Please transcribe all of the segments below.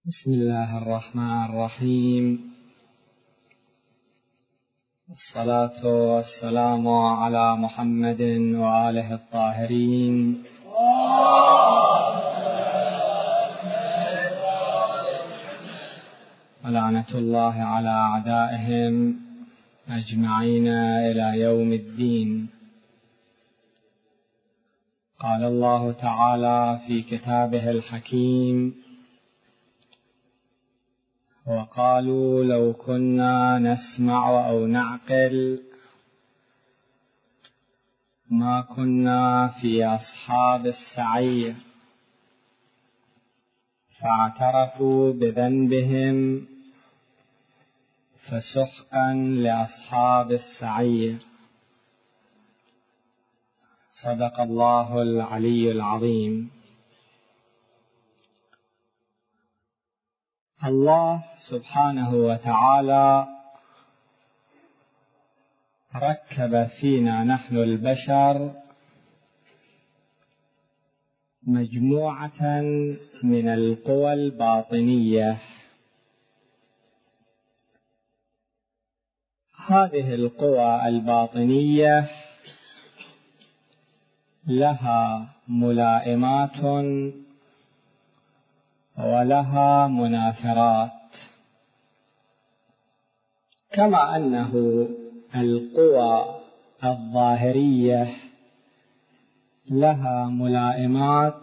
بسم الله الرحمن الرحيم، والصلاة والسلام على محمد وآله الطاهرين، ولعنة الله على أعدائهم أجمعين إلى يوم الدين. قال الله تعالى في كتابه الحكيم: وقالوا لو كنا نسمع أو نعقل ما كنا في أصحاب السعير، فاعترفوا بذنبهم فسحقا لأصحاب السعير. صدق الله العلي العظيم. الله سبحانه وتعالى ركب فينا نحن البشر مجموعة من القوى الباطنية. هذه القوى الباطنية لها ملائمات ولها منافرات، كما أنه القوى الظاهرية لها ملائمات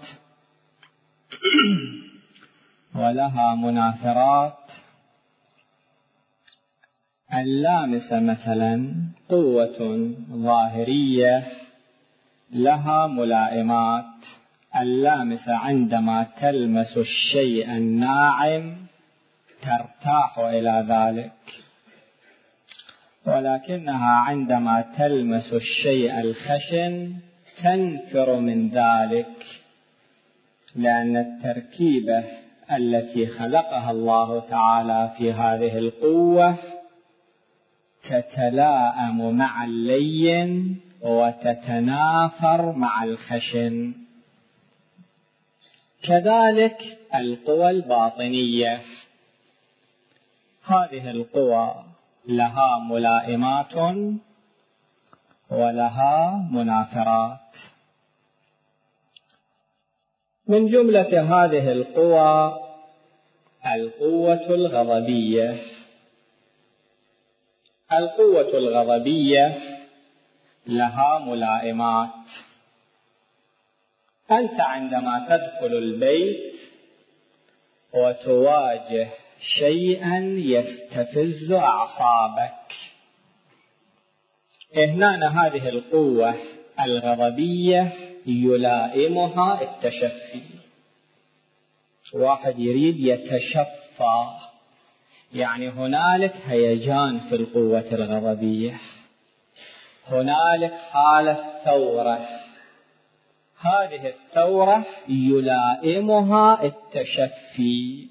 ولها منافرات. اللامسة مثلا قوة ظاهرية لها ملائمات. اللامسة عندما تلمس الشيء الناعم ترتاح إلى ذلك، ولكنها عندما تلمس الشيء الخشن تنفر من ذلك، لأن التركيبة التي خلقها الله تعالى في هذه القوة تتلائم مع اللين وتتنافر مع الخشن. كذلك القوى الباطنية، هذه القوى لها ملائمات ولها منافرات. من جملة هذه القوى القوة الغضبية. القوة الغضبية لها ملائمات. أنت عندما تدخل البيت وتواجه شيئا يستفز أعصابك، هنا هذه القوة الغضبية يلائمها التشفي. واحد يريد يتشفى، يعني هنالك هيجان في القوة الغضبية، هنالك حالة ثورة. هذه الثورة يلائمها التشفي،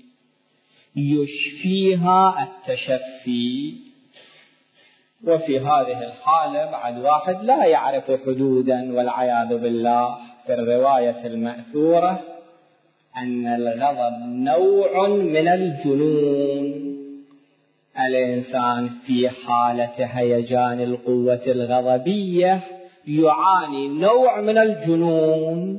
يشفيها التشفي. وفي هذه الحالة بعد واحد لا يعرف حدودا والعياذ بالله. في الرواية المأثورة أن الغضب نوع من الجنون. الإنسان في حالة هيجان القوة الغضبية يعاني نوع من الجنون،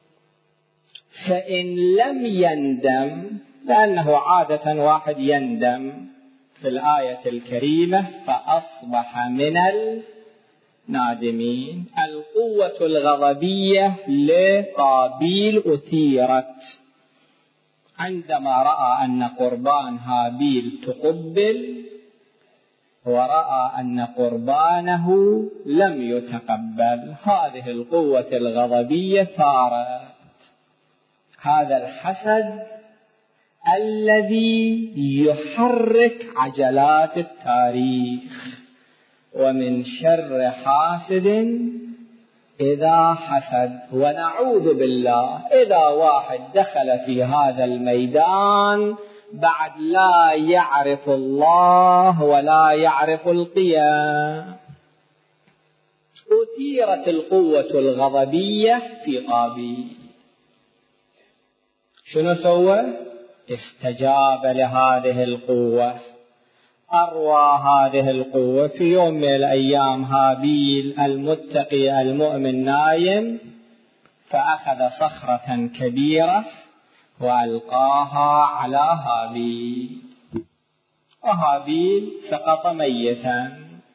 فإن لم يندم، لأنه عادة واحد يندم في الآية الكريمة فأصبح من النادمين. القوة الغضبية لقابيل أثيرت عندما رأى أن قربان هابيل تقبل، ورأى أن قربانه لم يتقبل. هذه القوة الغضبية ثارت. هذا الحسد الذي يحرك عجلات التاريخ. ومن شر حاسد إذا حسد. ونعوذ بالله إذا واحد دخل في هذا الميدان بعد لا يعرف الله ولا يعرف القيام. أثيرت القوة الغضبية في قابيل. شنو سوى؟ استجاب لهذه القوة، أروى هذه القوة. في يوم من الأيام هابيل المتقي المؤمن نايم، فأخذ صخرة كبيرة وألقاها على هابيل، وهابيل سقط ميتا.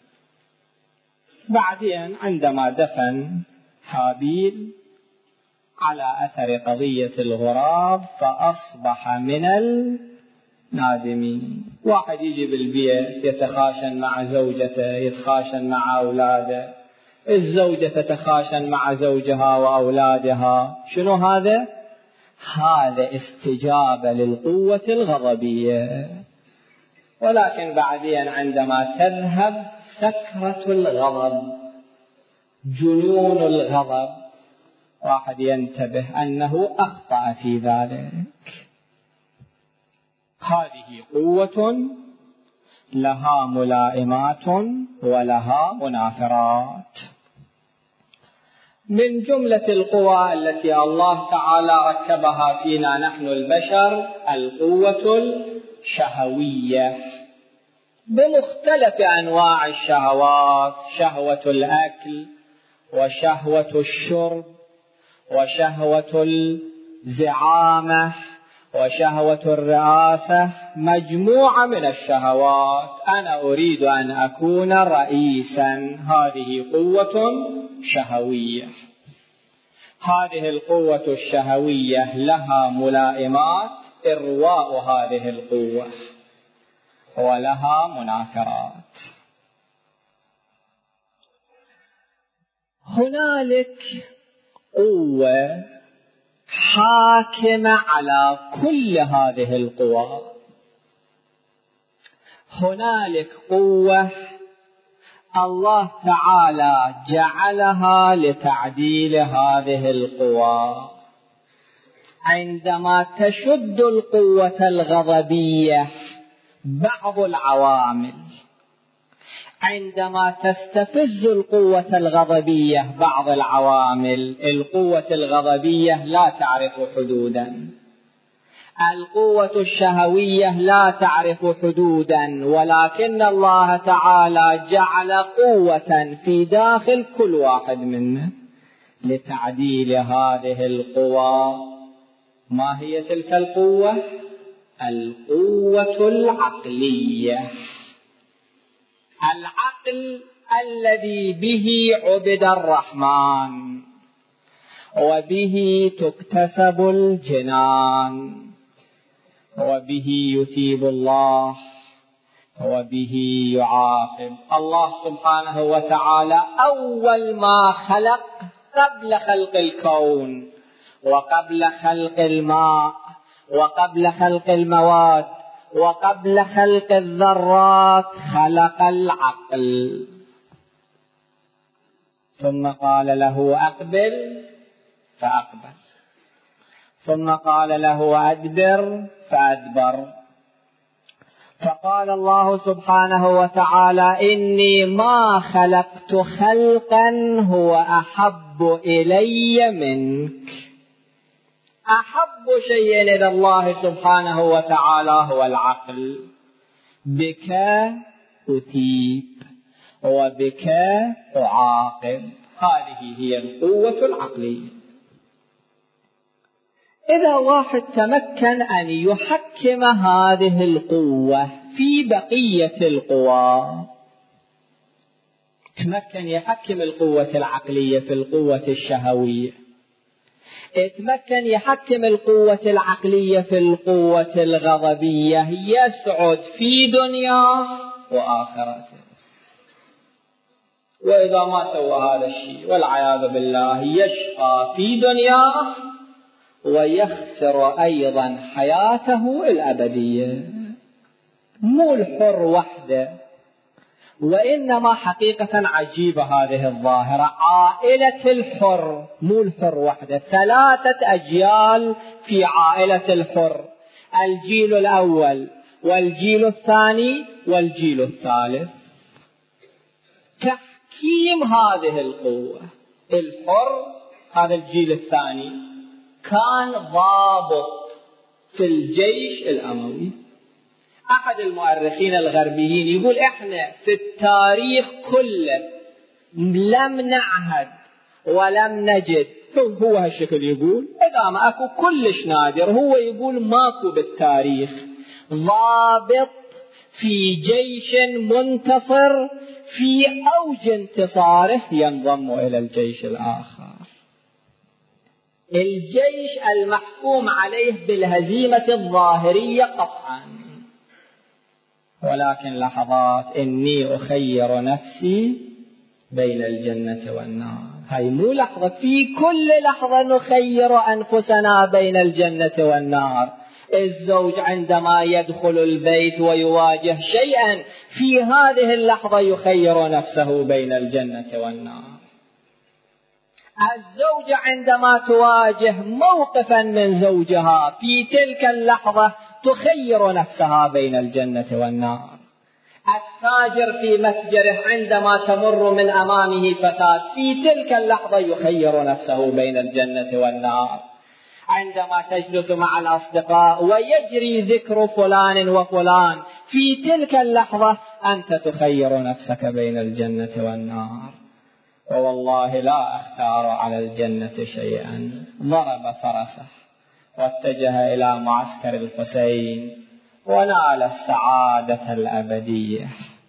بعدين عندما دفن هابيل على أثر قضية الغراب فأصبح من النادمين. واحد يجي بالبيت يتخاشن مع زوجته، يتخاشن مع أولاده، الزوجة تتخاشن مع زوجها وأولادها. شنو هذا؟ هذا استجابة للقوة الغضبية. ولكن بعدين عندما تذهب سكرة الغضب، جنون الغضب، واحد ينتبه أنه أخطأ في ذلك. هذه قوة لها ملائمات ولها منافرات. من جملة القوى التي الله تعالى ركبها فينا نحن البشر القوة الشهوية بمختلف أنواع الشهوات، شهوة الأكل وشهوة الشرب وشهوة الزعامة وشهوة الرئاسة، مجموعة من الشهوات. أنا أريد أن أكون رئيسا، هذه قوة شهوية. هذه القوة الشهوية لها ملائمات إرواء هذه القوة، ولها منافرات. هنالك قوة حاكمة على كل هذه القوى. هنالك قوة الله تعالى جعلها لتعديل هذه القوى. عندما تشد القوة الغضبية بعض العوامل، عندما تستفز القوة الغضبية بعض العوامل، القوة الغضبية لا تعرف حدودا، القوة الشهوية لا تعرف حدودا، ولكن الله تعالى جعل قوة في داخل كل واحد منا لتعديل هذه القوى. ما هي تلك القوة؟ القوة العقلية. العقل الذي به عبد الرحمن، وبه تكتسب الجنان، وبه يثيب الله، وبه يعاقب. الله سبحانه وتعالى أول ما خلق، قبل خلق الكون وقبل خلق الماء وقبل خلق المواد وقبل خلق الذرات، خلق العقل، ثم قال له أقبل فأقبل، ثم قال له أدبر فأدبر. فقال الله سبحانه وتعالى إني ما خلقت خلقا هو أحب إلي منك. أحب شيء إلى الله سبحانه وتعالى هو العقل. بك أثيب وبك أعاقب. هذه هي القوة العقلية. إذا واحد تمكن أن يحكم هذه القوة في بقية القوى، تمكن يحكم القوة العقلية في القوة الشهوية، يتمكن يحكم القوة العقلية في القوة الغضبية، يسعد في دنياه وآخرته. وإذا ما سوى هذا الشيء والعياذ بالله يشقى في دنياه ويخسر أيضا حياته الأبدية. مو الحر وحده، وإنما حقيقة عجيبة هذه الظاهرة. عائلة الحر، مو الحر وحده، 3 أجيال في عائلة الحر، الجيل الأول والجيل الثاني والجيل الثالث. تحكيم هذه القوة. الحر هذا الجيل الثاني كان ضابط في الجيش الأموي. أحد المؤرخين الغربيين يقول إحنا في التاريخ كله لم نعهد ولم نجد، هو هالشكل يقول، إذا ما أكو كلش نادر، هو يقول ماكو بالتاريخ ضابط في جيش منتصر في أوج انتصاره ينضم إلى الجيش الآخر. الجيش المحكوم عليه بالهزيمة الظاهرية قطعا، ولكن لحظات إني أخير نفسي بين الجنة والنار. هاي مو لحظة، في كل لحظة نخير أنفسنا بين الجنة والنار. الزوج عندما يدخل البيت ويواجه شيئا في هذه اللحظة يخير نفسه بين الجنة والنار. الزوجة عندما تواجه موقفا من زوجها في تلك اللحظة تخير نفسها بين الجنة والنار. التاجر في متجره عندما تمر من أمامه فتاة في تلك اللحظة يخير نفسه بين الجنة والنار. عندما تجلس مع الأصدقاء ويجري ذكر فلان وفلان في تلك اللحظة أنت تخير نفسك بين الجنة والنار. ووالله لا أختار على الجنة شيئا. ضرب فرسه واتجه إلى معسكر الحسين ونال السعادة الأبدية.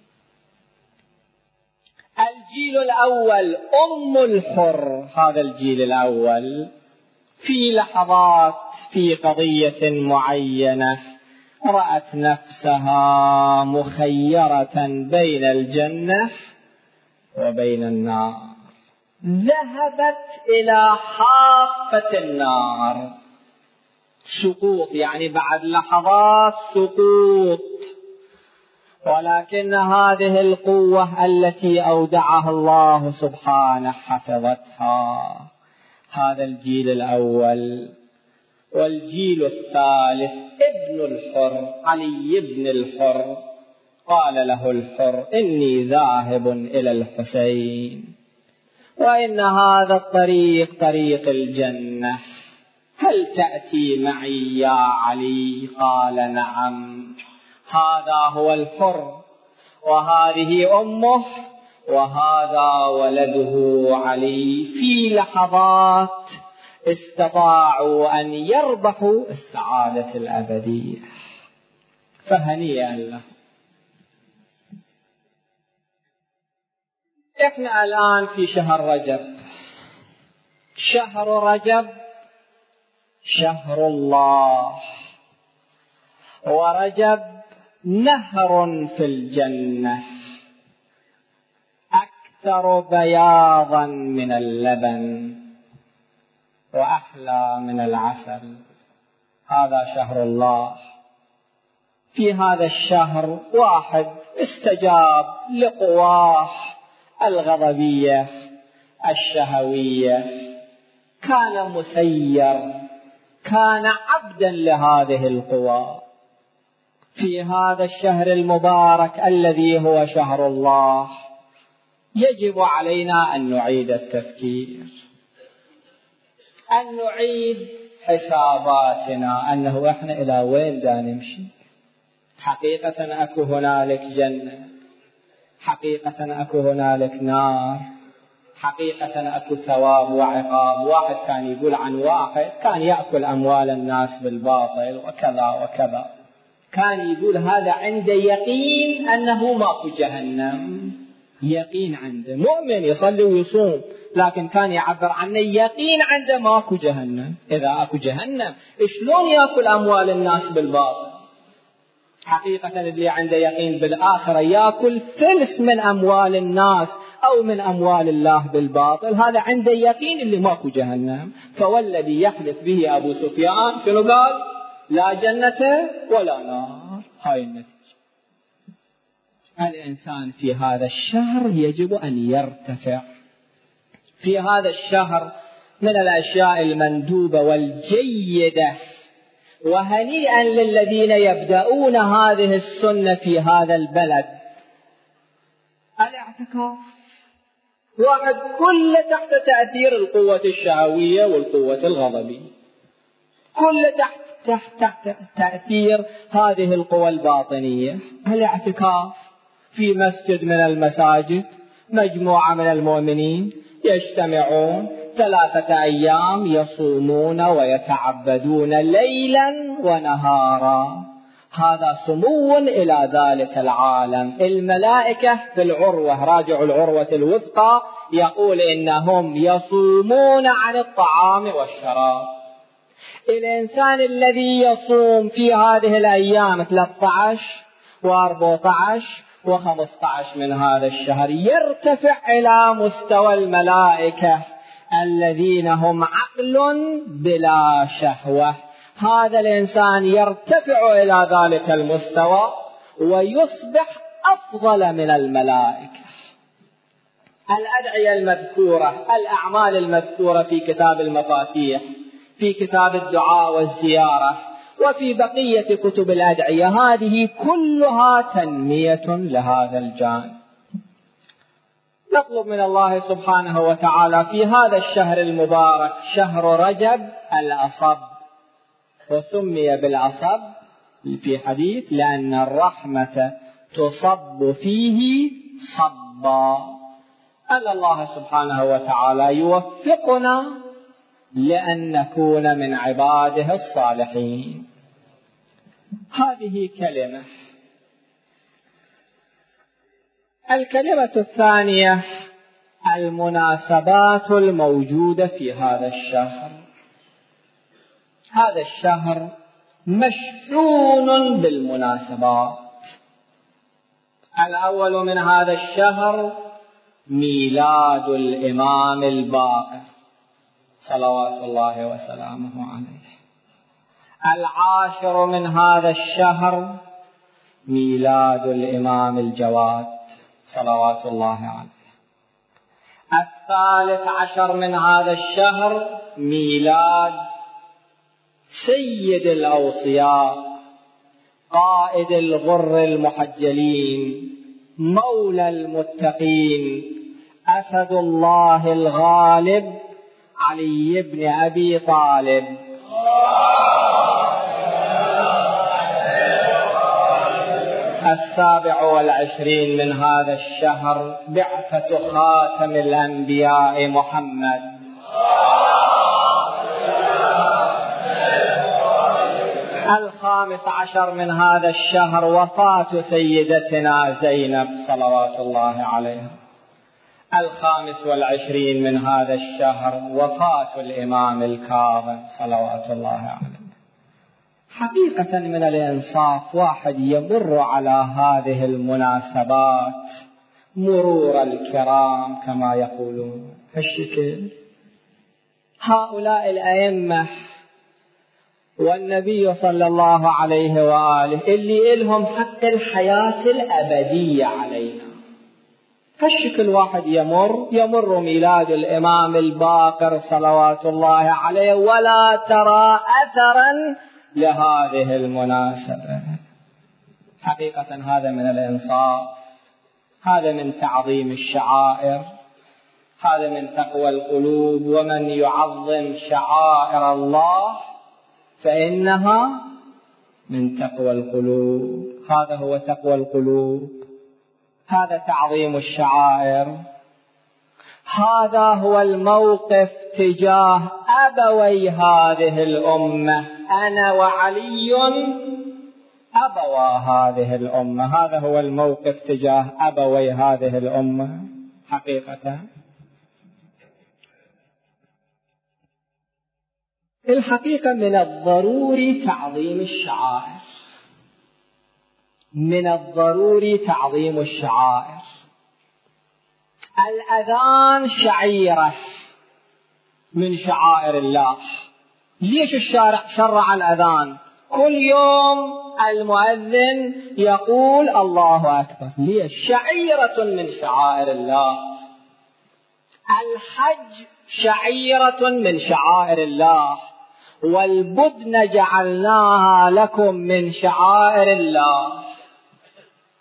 الجيل الأول أم الحر، هذا الجيل الأول في لحظات في قضية معينة رأت نفسها مخيرة بين الجنة وبين النار، ذهبت إلى حافة النار، سقوط يعني بعد لحظات سقوط، ولكن هذه القوة التي أودعها الله سبحانه حفظتها. هذا الجيل الأول. والجيل الثالث ابن الحر، علي بن الحر، قال له الحر إني ذاهب إلى الحسين وإن هذا الطريق طريق الجنة، هل تأتي معي يا علي؟ قال نعم. هذا هو الحر وهذه أمه وهذا ولده علي. في لحظات استطاعوا أن يربحوا السعادة الأبدية، فهنيئا له. احنا الآن في شهر رجب. شهر رجب شهر الله، ورجب نهر في الجنة أكثر بياضا من اللبن وأحلى من العسل. هذا شهر الله. في هذا الشهر واحد استجاب لقواه الغضبية الشهوية، كان مسير، كان عبدا لهذه القوى. في هذا الشهر المبارك الذي هو شهر الله يجب علينا أن نعيد التفكير، أن نعيد حساباتنا، أنه إحنا إلى وين دا نمشي. حقيقة أكو هنالك جنة، حقيقة أكو هنالك نار، حقيقة أكو ثواب وعقاب. واحد كان يقول عن واحد كان يأكل أموال الناس بالباطل وكذا وكذا، كان يقول هذا عنده يقين أنه ماكو جهنم، يقين عنده، مؤمن يصلي ويصوم، لكن كان يعبر عنه يقين عنده ماكو جهنم. إذا أكو جهنم شلون يأكل أموال الناس بالباطل؟ حقيقة اللي عنده يقين بالآخرة يأكل ثلث من أموال الناس أو من أموال الله بالباطل، هذا عنده يقين اللي ماكو جهنم. فوالذي يحلف به أبو سفيان شنو قال؟ لا جنة ولا نار. هاي النتيجة. الإنسان في هذا الشهر يجب أن يرتفع. في هذا الشهر من الأشياء المندوبة والجيدة، وهنيئا للذين يبدأون هذه السنة في هذا البلد، الاعتكاف. واحد كله تحت تأثير القوة الشهوية والقوة الغضبية، كله تحت تحت تأثير هذه القوى الباطنية. الاعتكاف في مسجد من المساجد، مجموعة من المؤمنين يجتمعون 3 أيام يصومون ويتعبدون ليلا ونهارا، هذا سمو إلى ذلك العالم. الملائكة في العروة، راجع العروة الوثقى، يقول إنهم يصومون عن الطعام والشراب. الإنسان الذي يصوم في هذه الأيام 13 و14 و15 من هذا الشهر يرتفع إلى مستوى الملائكة الذين هم عقل بلا شهوة. هذا الإنسان يرتفع إلى ذلك المستوى ويصبح أفضل من الملائكة. الأدعية المذكورة، الأعمال المذكورة في كتاب المفاتيح، في كتاب الدعاء والزيارة، وفي بقية كتب الأدعية، هذه كلها تنمية لهذا الجانب. نطلب من الله سبحانه وتعالى في هذا الشهر المبارك، شهر رجب الأصب، وسمي بالأصب في حديث لأن الرحمة تصب فيه صبا. أن الله سبحانه وتعالى يوفقنا لأن نكون من عباده الصالحين. هذه كلمة. الكلمة الثانية المناسبات الموجودة في هذا الشهر. هذا الشهر مشحون بالمناسبات. الأول من هذا الشهر ميلاد الإمام الباقر صلوات الله وسلامه عليه. العاشر من هذا الشهر ميلاد الإمام الجواد صلوات الله عليه. 13 من هذا الشهر ميلاد سيد الأوصياء، قائد الغر المحجلين، مولى المتقين، أسد الله الغالب، علي بن أبي طالب. 27 من هذا الشهر بعثة خاتم الأنبياء محمد. 15 من هذا الشهر وفاة سيدتنا زينب صلوات الله عليها. 25 من هذا الشهر وفاة الإمام الكاظم صلوات الله عليه. حقيقة من الإنصاف واحد يمر على هذه المناسبات مرور الكرام كما يقولون الشكل. هؤلاء الأئمة والنبي صلى الله عليه وآله اللي إلهم حق الحياة الأبدية علينا، هالشكل واحد يمر ميلاد الإمام الباقر صلوات الله عليه ولا ترى أثرا لهذه المناسبة. حقيقة هذا من الإنصاف، هذا من تعظيم الشعائر، هذا من تقوى القلوب. ومن يعظم شعائر الله فإنها من تقوى القلوب. هذا هو تقوى القلوب، هذا تعظيم الشعائر. هذا هو الموقف تجاه أبوي هذه الأمة، أنا وعلي أبوا هذه الأمة. هذا هو الموقف تجاه أبوي هذه الأمة. حقيقة الحقيقة من الضروري تعظيم الشعائر، من الضروري تعظيم الشعائر. الأذان شعيرة من شعائر الله. ليش الشارع شرع الأذان؟ كل يوم المؤذن يقول الله أكبر. ليش؟ شعيرة من شعائر الله. الحج شعيرة من شعائر الله، والبدن جعلناها لكم من شعائر الله.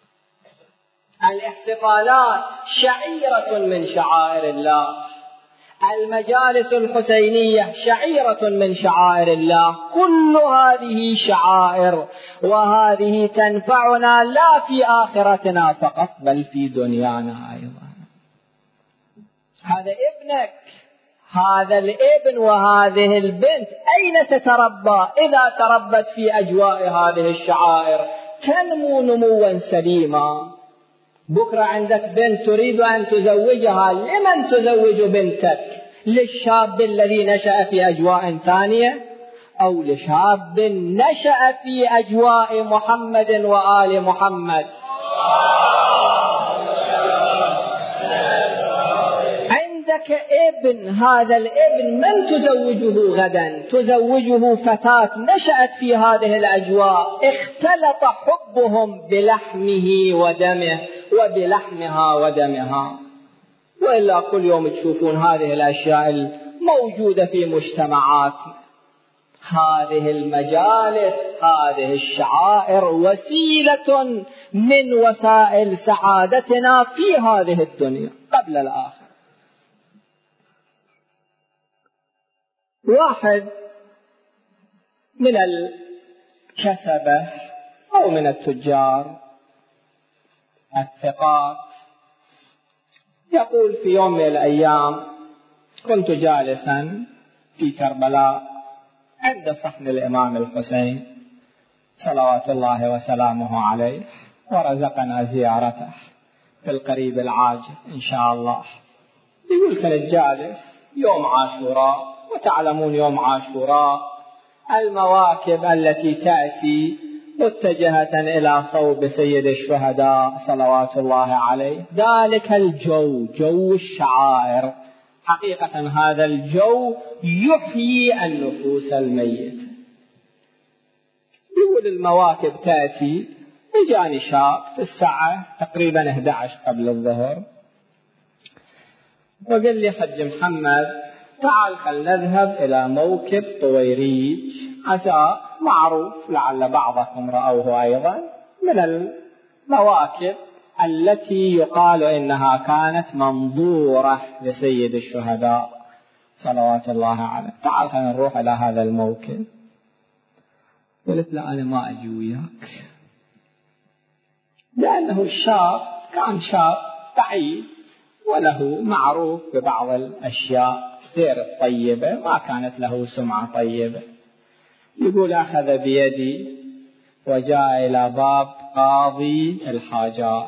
الاحتفالات شعيرة من شعائر الله. المجالس الحسينية شعيرة من شعائر الله. كل هذه شعائر، وهذه تنفعنا لا في آخرتنا فقط بل في دنيانا أيضا. هذا ابنك، هذا الابن وهذه البنت أين تتربى؟ إذا تربت في أجواء هذه الشعائر تنمو نموا سليما. بكرة عندك بنت تريد أن تزوجها، لمن تزوج بنتك؟ للشاب الذي نشأ في أجواء ثانية، أو لشاب نشأ في أجواء محمد وآل محمد؟ عندك ابن، هذا الابن من تزوجه غدا؟ تزوجه فتاة نشأت في هذه الأجواء، اختلط حبهم بلحمه ودمه وبلحمها ودمها. وإلا كل يوم تشوفون هذه الأشياء الموجودة في مجتمعاتنا. هذه المجالس، هذه الشعائر وسيلة من وسائل سعادتنا في هذه الدنيا قبل الآخرة. واحد من الكسبة أو من التجار الثقات يقول: في يوم من الأيام كنت جالسا في كربلاء عند صحن الإمام الحسين صلوات الله وسلامه عليه، ورزقنا زيارته في القريب العاجل إن شاء الله. يقول: كنت جالس يوم عاشوراء، وتعلمون يوم عاشوراء المواكب التي تأتي متجهة إلى صوب سيد الشهداء صلوات الله عليه، ذلك الجو جو الشعائر. حقيقة هذا الجو يحيي النفوس الميتة. يقول: المواكب تأتي، جاني شاب في الساعة تقريبا 11 قبل الظهر، وقال لي: حج محمد تعال خل نذهب إلى موكب طويريج، عزاء معروف لعل بعضكم رأوه أيضا، من المواكب التي يقال إنها كانت منظورة لسيد الشهداء صلوات الله عليه. تعال خلينا نروح إلى هذا الموكب. قلت: لا، أنا ما أجي وياك، لأنه الشاب كان شاب بعيد وله معروف ببعض الأشياء غير الطيبة، ما كانت له سمعة طيبة. يقول: أخذ بيدي وجاء إلى باب قاضي الحاجات،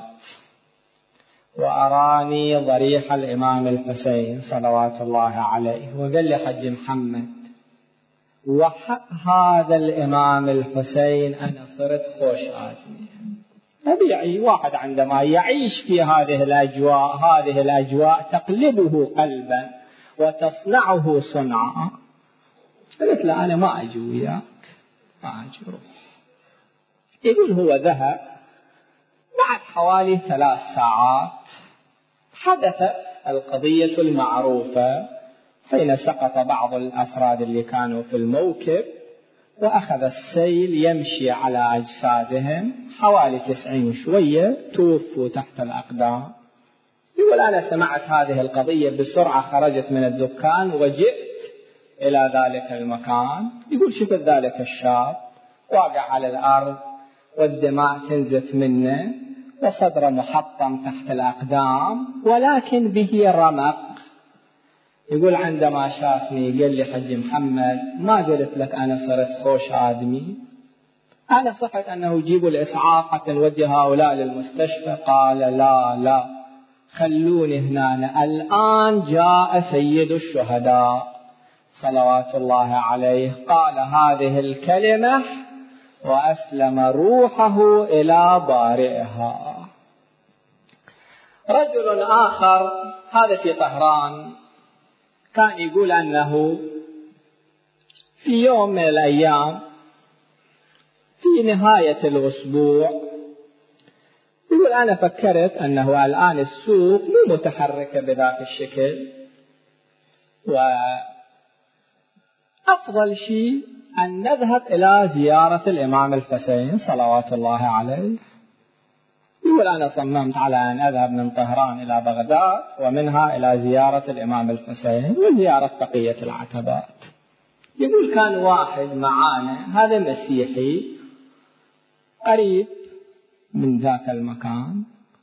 وأراني ضريح الإمام الحسين صلوات الله عليه، وقال لي: حج محمد، وحق هذا الإمام الحسين أنا صرت خوش آدمي. طبيعي واحد عندما يعيش في هذه الأجواء تقلبه قلبا وتصنعه صنعا. قلت: لا، أنا ما أجي وياك، ما أجي روح. يقول: هو ذهب. بعد حوالي 3 ساعات حدثت القضية المعروفة، حين سقط بعض الأفراد اللي كانوا في الموكب، وأخذ السيل يمشي على أجسادهم، حوالي 90 شوية توفوا تحت الأقدام. يقول: أنا سمعت هذه القضية بسرعة، خرجت من الدكان وجئت إلى ذلك المكان. يقول: شفت ذلك الشاب واقع على الأرض والدماء تنزف منه وصدره محطم تحت الأقدام، ولكن به رمق. يقول: عندما شافني قال لي: حج محمد، ما قلت لك أنا صرت خوش آدمي؟ أنا صحت أنه يجيبوا الإسعاف حتى نودي هؤلاء للمستشفى. قال: لا، خلوني هنا، الآن جاء سيد الشهداء صلوات الله عليه، قال هذه الكلمة وأسلم روحه إلى بارئها. رجل آخر، هذا في طهران، كان يقول أنه في يوم من الأيام في نهاية الأسبوع، يقول: أنا فكرت أنه الآن السوق مو متحركة بذاك الشكل، وأفضل شيء أن نذهب إلى زيارة الإمام الحسين صلوات الله عليه. يقول أنا صممت على أن أذهب من طهران إلى بغداد ومنها إلى زيارة الإمام الحسين وزيارة بقية العتبات. يقول كان واحد معانا هذا مسيحي قريب من ذاك المكان،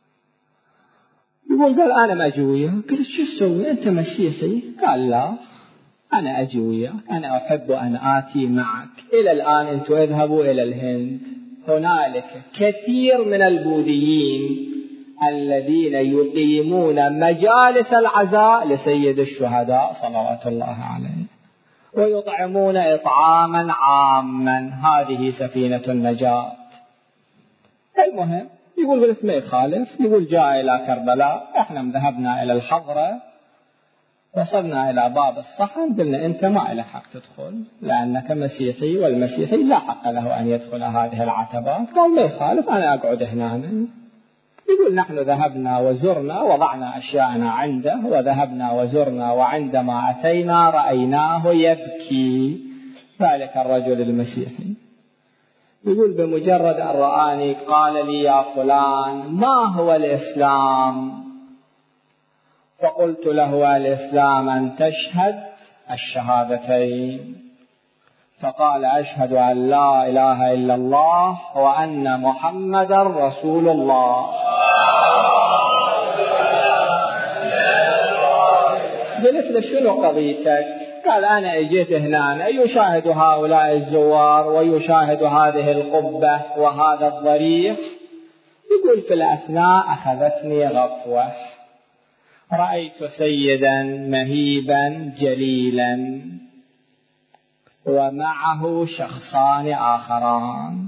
يقول قال أنا ما أجي وياك. قلت شو تسوي أنت مسيحي؟ قال لا أنا أجي وياك، أنا أحب أن آتي معك. إلى الآن أنتم اذهبوا إلى الهند، هنالك كثير من البوذيين الذين يقيمون مجالس العزاء لسيد الشهداء صلوات الله عليه ويطعمون إطعاما عاما، هذه سفينة النجاة. المهم يقول قلت ما يخالف. يقول جاء إلى كربلاء، احنا ذهبنا إلى الحضرة، وصلنا إلى باب الصحن، قلنا أنت ما لك حق تدخل لأنك مسيحي، والمسيحي لا حق له أن يدخل هذه العتبات. قال ما يخالف أنا أقعد هنا. يقول نحن ذهبنا وزرنا، وضعنا أشياءنا عنده وذهبنا وزرنا، وعندما أتينا رأيناه يبكي ذلك الرجل المسيحي. يقول بمجرد أن رآني قال لي يا فلان ما هو الإسلام؟ فقلت له الإسلام أن تشهد الشهادتين. فقال أشهد أن لا إله إلا الله وأن محمدا رسول الله. قلت له شنو قضيتك؟ قال أنا أجيت هنا يشاهد هؤلاء الزوار ويشاهد هذه القبة وهذا الضريح. يقول في الأثناء أخذتني غفوة، رأيت سيدا مهيبا جليلا ومعه شخصان آخران.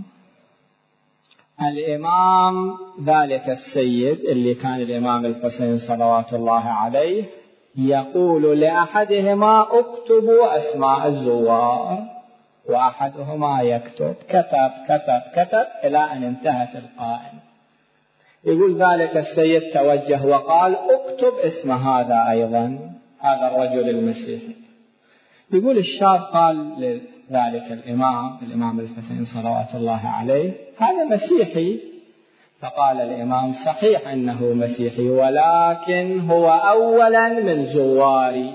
الإمام ذلك السيد اللي كان الإمام الحسين صلوات الله عليه يقول لأحدهما اكتبوا أسماء الزوار، وأحدهما يكتب. كتب كتب كتب إلى أن انتهت القائمة. يقول ذلك السيد توجه وقال اكتب اسم هذا أيضا، هذا الرجل المسيحي. يقول الشاب قال لذلك الإمام الحسين صلوات الله عليه هذا مسيحي. فقال الإمام صحيح أنه مسيحي، ولكن هو أولا من زواري،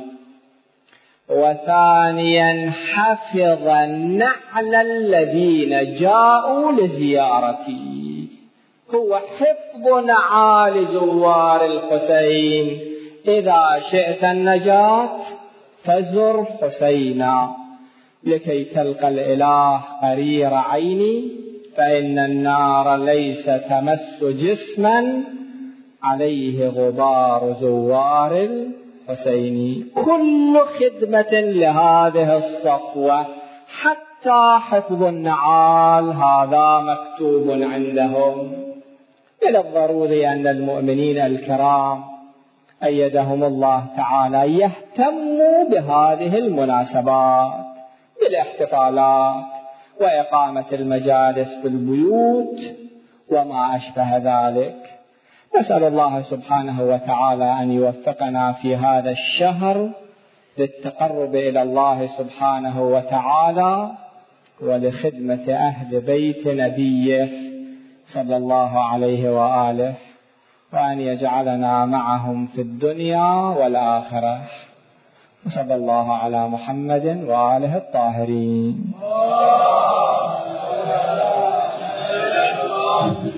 وثانيا حفظ النعل الذين جاءوا لزيارتي. هو حفظ نعال زوار الحسين. إذا شئت النجاة فزر حسينا لكي تلقى الإله قرير عيني، فإن النار ليس تمس جسما عليه غبار زوار الحسين. كل خدمة لهذه الصفوة حتى حفظ النعال هذا مكتوب عندهم. من الضروري أن المؤمنين الكرام أيدهم الله تعالى يهتموا بهذه المناسبات بالاحتفالات وإقامة المجالس في البيوت وما أشبه ذلك. نسأل الله سبحانه وتعالى أن يوفقنا في هذا الشهر للتقرب إلى الله سبحانه وتعالى ولخدمة أهل بيت نبيه صلى الله عليه وآله، وأن يجعلنا معهم في الدنيا والآخرة. وصلى الله على محمد وآله الطاهرين.